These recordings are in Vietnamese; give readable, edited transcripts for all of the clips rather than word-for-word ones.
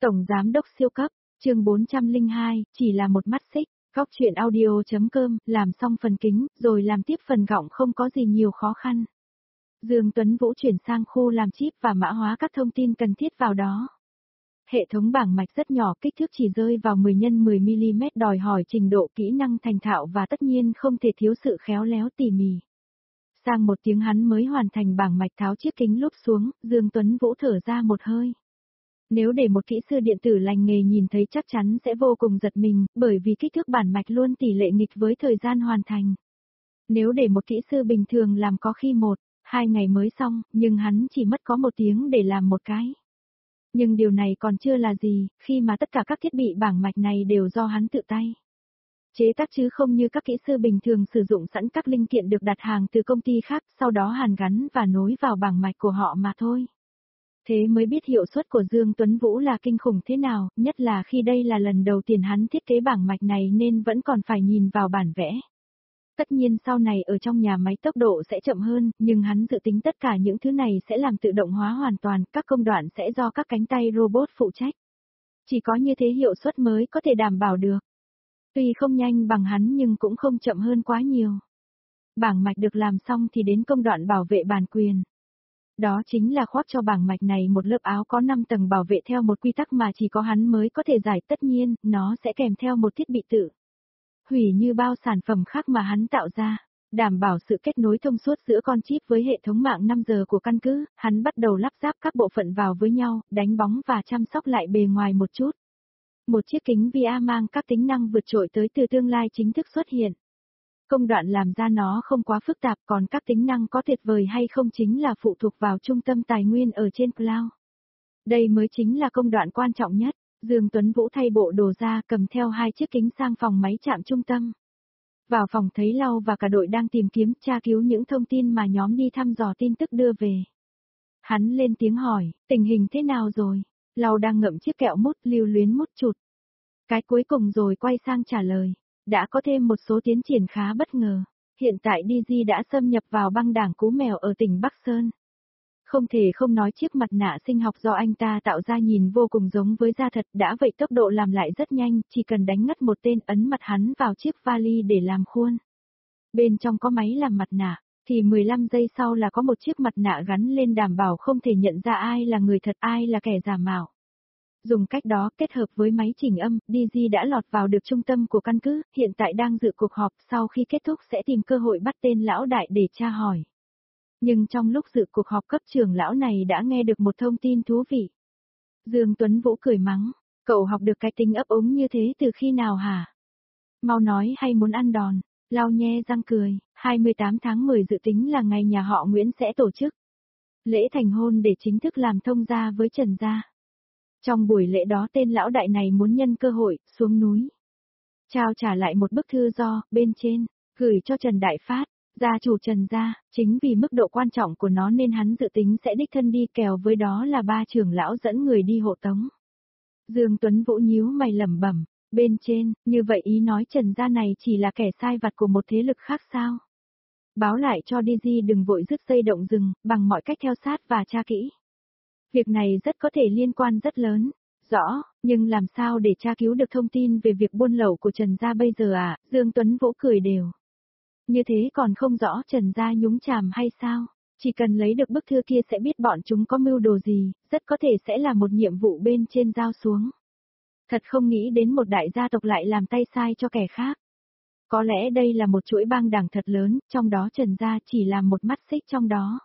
Tổng Giám đốc siêu cấp, chương 402, chỉ là một mắt xích, góc chuyện audio.com, làm xong phần kính, rồi làm tiếp phần gọng không có gì nhiều khó khăn. Dương Tuấn Vũ chuyển sang khu làm chip và mã hóa các thông tin cần thiết vào đó. Hệ thống bảng mạch rất nhỏ, kích thước chỉ rơi vào 10 x 10mm, đòi hỏi trình độ kỹ năng thành thạo và tất nhiên không thể thiếu sự khéo léo tỉ mỉ. Sang một tiếng hắn mới hoàn thành bảng mạch, tháo chiếc kính lúp xuống, Dương Tuấn Vũ thở ra một hơi. Nếu để một kỹ sư điện tử lành nghề nhìn thấy chắc chắn sẽ vô cùng giật mình, bởi vì kích thước bản mạch luôn tỷ lệ nghịch với thời gian hoàn thành. Nếu để một kỹ sư bình thường làm có khi 1-2 ngày mới xong, nhưng hắn chỉ mất có 1 tiếng để làm một cái. Nhưng điều này còn chưa là gì, khi mà tất cả các thiết bị bảng mạch này đều do hắn tự tay chế tác, chứ không như các kỹ sư bình thường sử dụng sẵn các linh kiện được đặt hàng từ công ty khác, sau đó hàn gắn và nối vào bảng mạch của họ mà thôi. Thế mới biết hiệu suất của Dương Tuấn Vũ là kinh khủng thế nào, nhất là khi đây là lần đầu tiên hắn thiết kế bảng mạch này nên vẫn còn phải nhìn vào bản vẽ. Tất nhiên sau này ở trong nhà máy tốc độ sẽ chậm hơn, nhưng hắn dự tính tất cả những thứ này sẽ làm tự động hóa hoàn toàn, các công đoạn sẽ do các cánh tay robot phụ trách. Chỉ có như thế hiệu suất mới có thể đảm bảo được. Tuy không nhanh bằng hắn nhưng cũng không chậm hơn quá nhiều. Bảng mạch được làm xong thì đến công đoạn bảo vệ bản quyền. Đó chính là khoác cho bảng mạch này một lớp áo có 5 tầng bảo vệ theo một quy tắc mà chỉ có hắn mới có thể giải, tất nhiên, nó sẽ kèm theo một thiết bị tự hủy như bao sản phẩm khác mà hắn tạo ra, đảm bảo sự kết nối thông suốt giữa con chip với hệ thống mạng 5 giờ của căn cứ, hắn bắt đầu lắp ráp các bộ phận vào với nhau, đánh bóng và chăm sóc lại bề ngoài một chút. Một chiếc kính VR mang các tính năng vượt trội tới từ tương lai chính thức xuất hiện. Công đoạn làm ra nó không quá phức tạp, còn các tính năng có tuyệt vời hay không chính là phụ thuộc vào trung tâm tài nguyên ở trên cloud. Đây mới chính là công đoạn quan trọng nhất. Dương Tuấn Vũ thay bộ đồ ra, cầm theo 2 chiếc kính sang phòng máy chạm trung tâm. Vào phòng thấy Lau và cả đội đang tìm kiếm, tra cứu những thông tin mà nhóm đi thăm dò tin tức đưa về. Hắn lên tiếng hỏi, tình hình thế nào rồi? Lau đang ngậm chiếc kẹo mút, lưu luyến mút chụt cái cuối cùng rồi quay sang trả lời. Đã có thêm một số tiến triển khá bất ngờ. Hiện tại DG đã xâm nhập vào băng đảng Cú Mèo ở tỉnh Bắc Sơn. Không thể không nói chiếc mặt nạ sinh học do anh ta tạo ra nhìn vô cùng giống với da thật, đã vậy tốc độ làm lại rất nhanh, chỉ cần đánh ngất một tên ấn mặt hắn vào chiếc vali để làm khuôn. Bên trong có máy làm mặt nạ, thì 15 giây sau là có một chiếc mặt nạ gắn lên đảm bảo không thể nhận ra ai là người thật ai là kẻ giả mạo. Dùng cách đó kết hợp với máy chỉnh âm, DG đã lọt vào được trung tâm của căn cứ, hiện tại đang dự cuộc họp, sau khi kết thúc sẽ tìm cơ hội bắt tên lão đại để tra hỏi. Nhưng trong lúc dự cuộc họp cấp trưởng lão này đã nghe được một thông tin thú vị. Dương Tuấn Vũ cười mắng, cậu học được cái tính ấp úng như thế từ khi nào hả? Mau nói hay muốn ăn đòn, Lau nhe răng cười, 28 tháng 10 dự tính là ngày nhà họ Nguyễn sẽ tổ chức lễ thành hôn để chính thức làm thông gia với Trần gia. Trong buổi lễ đó tên lão đại này muốn nhân cơ hội, xuống núi. Trao trả lại một bức thư do, bên trên, gửi cho Trần Đại Phát, gia chủ Trần gia, chính vì mức độ quan trọng của nó nên hắn dự tính sẽ đích thân đi kèo với đó là 3 trưởng lão dẫn người đi hộ tống. Dương Tuấn Vũ nhíu mày lẩm bẩm, bên trên, như vậy ý nói Trần gia này chỉ là kẻ sai vặt của một thế lực khác sao? Báo lại cho DG đừng vội dứt dây động rừng, bằng mọi cách theo sát và tra kỹ. Việc này rất có thể liên quan rất lớn. Rõ, nhưng làm sao để tra cứu được thông tin về việc buôn lậu của Trần gia bây giờ à? Dương Tuấn Vũ cười đều. Như thế còn không rõ Trần gia nhúng chàm hay sao? Chỉ cần lấy được bức thư kia sẽ biết bọn chúng có mưu đồ gì, rất có thể sẽ là một nhiệm vụ bên trên giao xuống. Thật không nghĩ đến một đại gia tộc lại làm tay sai cho kẻ khác. Có lẽ đây là một chuỗi bang đảng thật lớn, trong đó Trần gia chỉ là một mắt xích trong đó.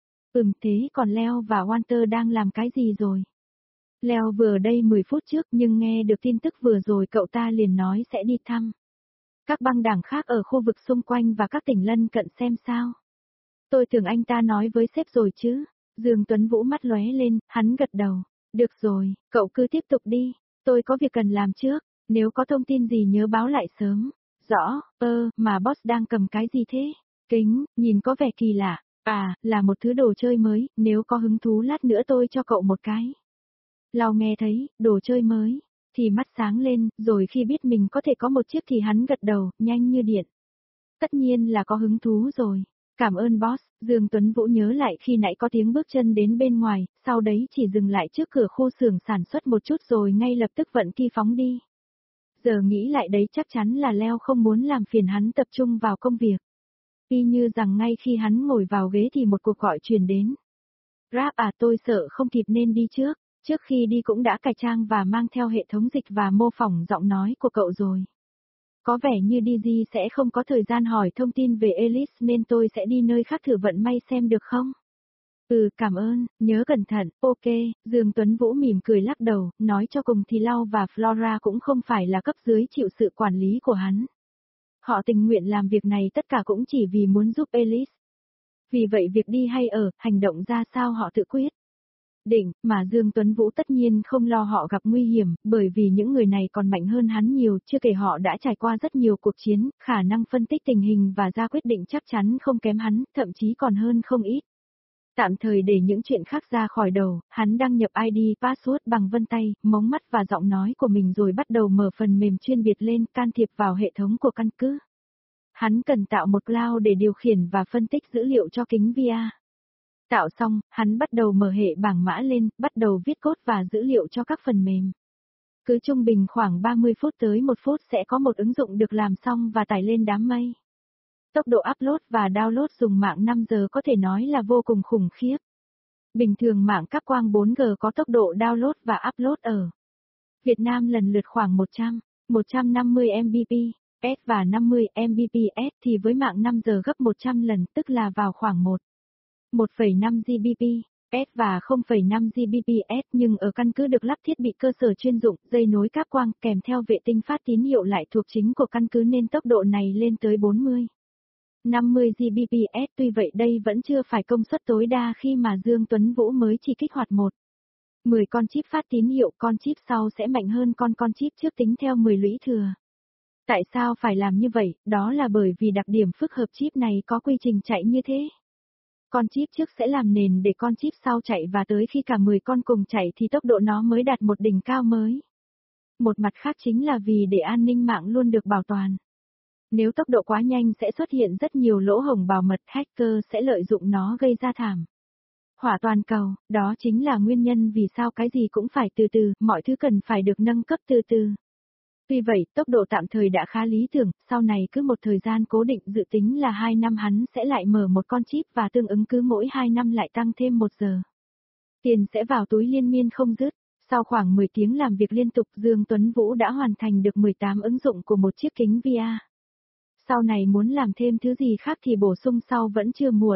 Thế còn Leo và Walter đang làm cái gì rồi? Leo vừa ở đây 10 phút trước nhưng nghe được tin tức vừa rồi cậu ta liền nói sẽ đi thăm các băng đảng khác ở khu vực xung quanh và các tỉnh lân cận xem sao. Tôi tưởng anh ta nói với sếp rồi chứ. Dương Tuấn Vũ mắt lóe lên, hắn gật đầu. Được rồi, cậu cứ tiếp tục đi. Tôi có việc cần làm trước, nếu có thông tin gì nhớ báo lại sớm. Rõ, mà boss đang cầm cái gì thế? Kính, nhìn có vẻ kỳ lạ. À, là một thứ đồ chơi mới, nếu có hứng thú lát nữa tôi cho cậu một cái. Lau nghe thấy, đồ chơi mới, thì mắt sáng lên, rồi khi biết mình có thể có một chiếc thì hắn gật đầu, nhanh như điện. Tất nhiên là có hứng thú rồi. Cảm ơn boss, Dương Tuấn Vũ nhớ lại khi nãy có tiếng bước chân đến bên ngoài, sau đấy chỉ dừng lại trước cửa khu xưởng sản xuất một chút rồi ngay lập tức vận kỳ phóng đi. Giờ nghĩ lại đấy chắc chắn là Leo không muốn làm phiền hắn tập trung vào công việc. Y như rằng ngay khi hắn ngồi vào ghế thì một cuộc gọi truyền đến. Rap à, tôi sợ không kịp nên đi trước. Trước khi đi cũng đã cải trang và mang theo hệ thống dịch và mô phỏng giọng nói của cậu rồi. Có vẻ như DG sẽ không có thời gian hỏi thông tin về Alice nên tôi sẽ đi nơi khác thử vận may xem được không? Ừ, cảm ơn, nhớ cẩn thận, ok. Dương Tuấn Vũ mỉm cười lắc đầu, nói cho cùng thì Lau và Flora cũng không phải là cấp dưới chịu sự quản lý của hắn. Họ tình nguyện làm việc này tất cả cũng chỉ vì muốn giúp Alice. Vì vậy việc đi hay ở, hành động ra sao họ tự quyết. Định, mà Dương Tuấn Vũ tất nhiên không lo họ gặp nguy hiểm, bởi vì những người này còn mạnh hơn hắn nhiều, chưa kể họ đã trải qua rất nhiều cuộc chiến, khả năng phân tích tình hình và ra quyết định chắc chắn không kém hắn, thậm chí còn hơn không ít. Tạm thời để những chuyện khác ra khỏi đầu, hắn đăng nhập ID password bằng vân tay, mống mắt và giọng nói của mình rồi bắt đầu mở phần mềm chuyên biệt lên, can thiệp vào hệ thống của căn cứ. Hắn cần tạo một cloud để điều khiển và phân tích dữ liệu cho kính VR. Tạo xong, hắn bắt đầu mở hệ bảng mã lên, bắt đầu viết code và dữ liệu cho các phần mềm. Cứ trung bình khoảng 30 phút tới 1 phút sẽ có một ứng dụng được làm xong và tải lên đám mây. Tốc độ upload và download dùng mạng 5 giờ có thể nói là vô cùng khủng khiếp. Bình thường mạng cáp quang 4G có tốc độ download và upload ở Việt Nam lần lượt khoảng 100, 150 Mbps và 50 Mbps thì với mạng 5 giờ gấp 100 lần tức là vào khoảng 1,5 Gbps và 0,5 Gbps nhưng ở căn cứ được lắp thiết bị cơ sở chuyên dụng, dây nối cáp quang kèm theo vệ tinh phát tín hiệu lại thuộc chính của căn cứ nên tốc độ này lên tới 40. 50 Gbps, tuy vậy đây vẫn chưa phải công suất tối đa khi mà Dương Tuấn Vũ mới chỉ kích hoạt 10 con chip phát tín hiệu, con chip sau sẽ mạnh hơn con chip trước tính theo 10 lũy thừa. Tại sao phải làm như vậy? Đó là bởi vì đặc điểm phức hợp chip này có quy trình chạy như thế. Con chip trước sẽ làm nền để con chip sau chạy và tới khi cả 10 con cùng chạy thì tốc độ nó mới đạt một đỉnh cao mới. Một mặt khác chính là vì để an ninh mạng luôn được bảo toàn. Nếu tốc độ quá nhanh sẽ xuất hiện rất nhiều lỗ hổng bảo mật, hacker sẽ lợi dụng nó gây ra thảm họa toàn cầu, đó chính là nguyên nhân vì sao cái gì cũng phải từ từ, mọi thứ cần phải được nâng cấp từ từ. Tuy vậy, tốc độ tạm thời đã khá lý tưởng, sau này cứ một thời gian cố định dự tính là 2 năm hắn sẽ lại mở một con chip và tương ứng cứ mỗi 2 năm lại tăng thêm 1 giờ. Tiền sẽ vào túi liên miên không dứt. Sau khoảng 10 tiếng làm việc liên tục, Dương Tuấn Vũ đã hoàn thành được 18 ứng dụng của một chiếc kính VR. Sau này muốn làm thêm thứ gì khác thì bổ sung sau vẫn chưa muộn.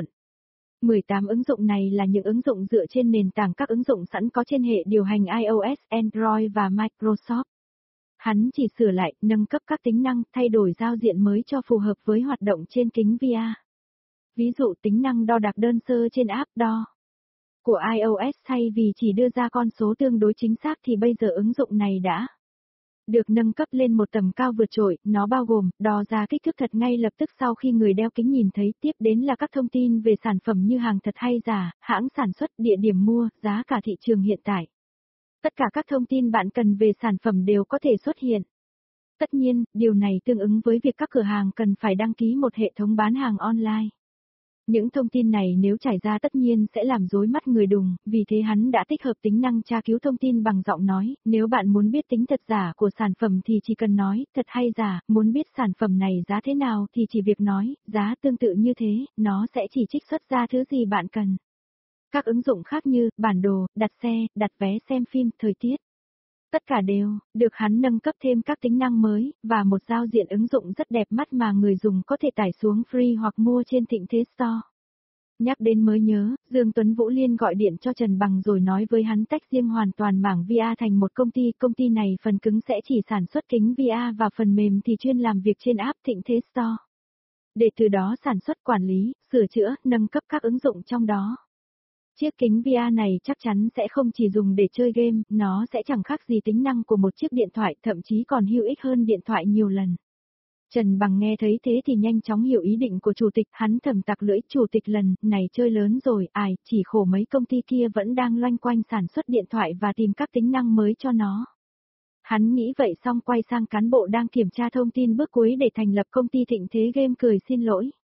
18 ứng dụng này là những ứng dụng dựa trên nền tảng các ứng dụng sẵn có trên hệ điều hành iOS, Android và Microsoft. Hắn chỉ sửa lại, nâng cấp các tính năng, thay đổi giao diện mới cho phù hợp với hoạt động trên kính VR. Ví dụ tính năng đo đạc đơn sơ trên app đo của iOS thay vì chỉ đưa ra con số tương đối chính xác thì bây giờ ứng dụng này đã được nâng cấp lên một tầm cao vượt trội, nó bao gồm đo ra kích thước thật ngay lập tức sau khi người đeo kính nhìn thấy, tiếp đến là các thông tin về sản phẩm như hàng thật hay giả, hãng sản xuất, địa điểm mua, giá cả thị trường hiện tại. Tất cả các thông tin bạn cần về sản phẩm đều có thể xuất hiện. Tất nhiên, điều này tương ứng với việc các cửa hàng cần phải đăng ký một hệ thống bán hàng online. Những thông tin này nếu trải ra tất nhiên sẽ làm rối mắt người đùng, vì thế hắn đã tích hợp tính năng tra cứu thông tin bằng giọng nói, nếu bạn muốn biết tính thật giả của sản phẩm thì chỉ cần nói, thật hay giả, muốn biết sản phẩm này giá thế nào thì chỉ việc nói, giá tương tự như thế, nó sẽ chỉ trích xuất ra thứ gì bạn cần. Các ứng dụng khác như, bản đồ, đặt xe, đặt vé xem phim, thời tiết. Tất cả đều, được hắn nâng cấp thêm các tính năng mới, và một giao diện ứng dụng rất đẹp mắt mà người dùng có thể tải xuống free hoặc mua trên Thịnh Thế Store. Nhắc đến mới nhớ, Dương Tuấn Vũ liên gọi điện cho Trần Bằng rồi nói với hắn tách riêng hoàn toàn mảng VR thành một công ty này phần cứng sẽ chỉ sản xuất kính VR và phần mềm thì chuyên làm việc trên app Thịnh Thế Store. Để từ đó sản xuất quản lý, sửa chữa, nâng cấp các ứng dụng trong đó. Chiếc kính VR này chắc chắn sẽ không chỉ dùng để chơi game, nó sẽ chẳng khác gì tính năng của một chiếc điện thoại, thậm chí còn hữu ích hơn điện thoại nhiều lần. Trần Bằng nghe thấy thế thì nhanh chóng hiểu ý định của chủ tịch, hắn thầm tặc lưỡi, chủ tịch lần này chơi lớn rồi, chỉ khổ mấy công ty kia vẫn đang loanh quanh sản xuất điện thoại và tìm các tính năng mới cho nó. Hắn nghĩ vậy xong quay sang cán bộ đang kiểm tra thông tin bước cuối để thành lập công ty Thịnh Thế Game cười xin lỗi.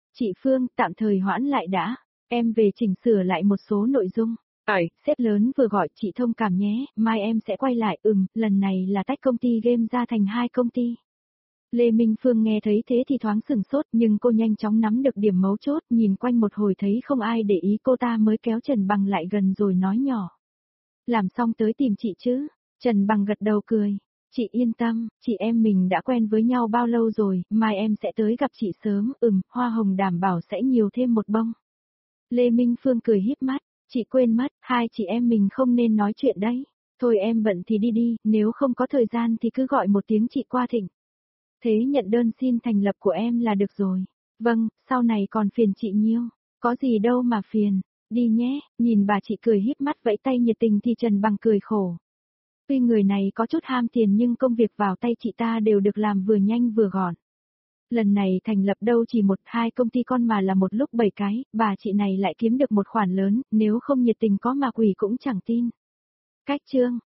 Chị Phương, tạm thời hoãn lại đã. Em về chỉnh sửa lại một số nội dung. Sếp lớn vừa gọi chị thông cảm nhé, mai em sẽ quay lại. Lần này là tách công ty game ra thành 2 công ty. Lê Minh Phương nghe thấy thế thì thoáng sửng sốt, nhưng cô nhanh chóng nắm được điểm mấu chốt, nhìn quanh một hồi thấy không ai để ý cô ta mới kéo Trần Bằng lại gần rồi nói nhỏ. Làm xong tới tìm chị chứ? Trần Bằng gật đầu cười. Chị yên tâm, chị em mình đã quen với nhau bao lâu rồi, mai em sẽ tới gặp chị sớm, hoa hồng đảm bảo sẽ nhiều thêm một bông. Lê Minh Phương cười híp mắt, chị quên mất, hai chị em mình không nên nói chuyện đấy. Thôi em bận thì đi đi, nếu không có thời gian thì cứ gọi một tiếng chị qua thỉnh. Thế nhận đơn xin thành lập của em là được rồi. Vâng, sau này còn phiền chị nhiêu. Có gì đâu mà phiền. Đi nhé, nhìn bà chị cười híp mắt vẫy tay nhiệt tình thì Trần Bằng cười khổ. Tuy người này có chút ham tiền nhưng công việc vào tay chị ta đều được làm vừa nhanh vừa gọn. Lần này thành lập đâu chỉ 1-2 công ty con mà là một lúc 7 cái, bà chị này lại kiếm được một khoản lớn, nếu không nhiệt tình có mà quỷ cũng chẳng tin. Cách chương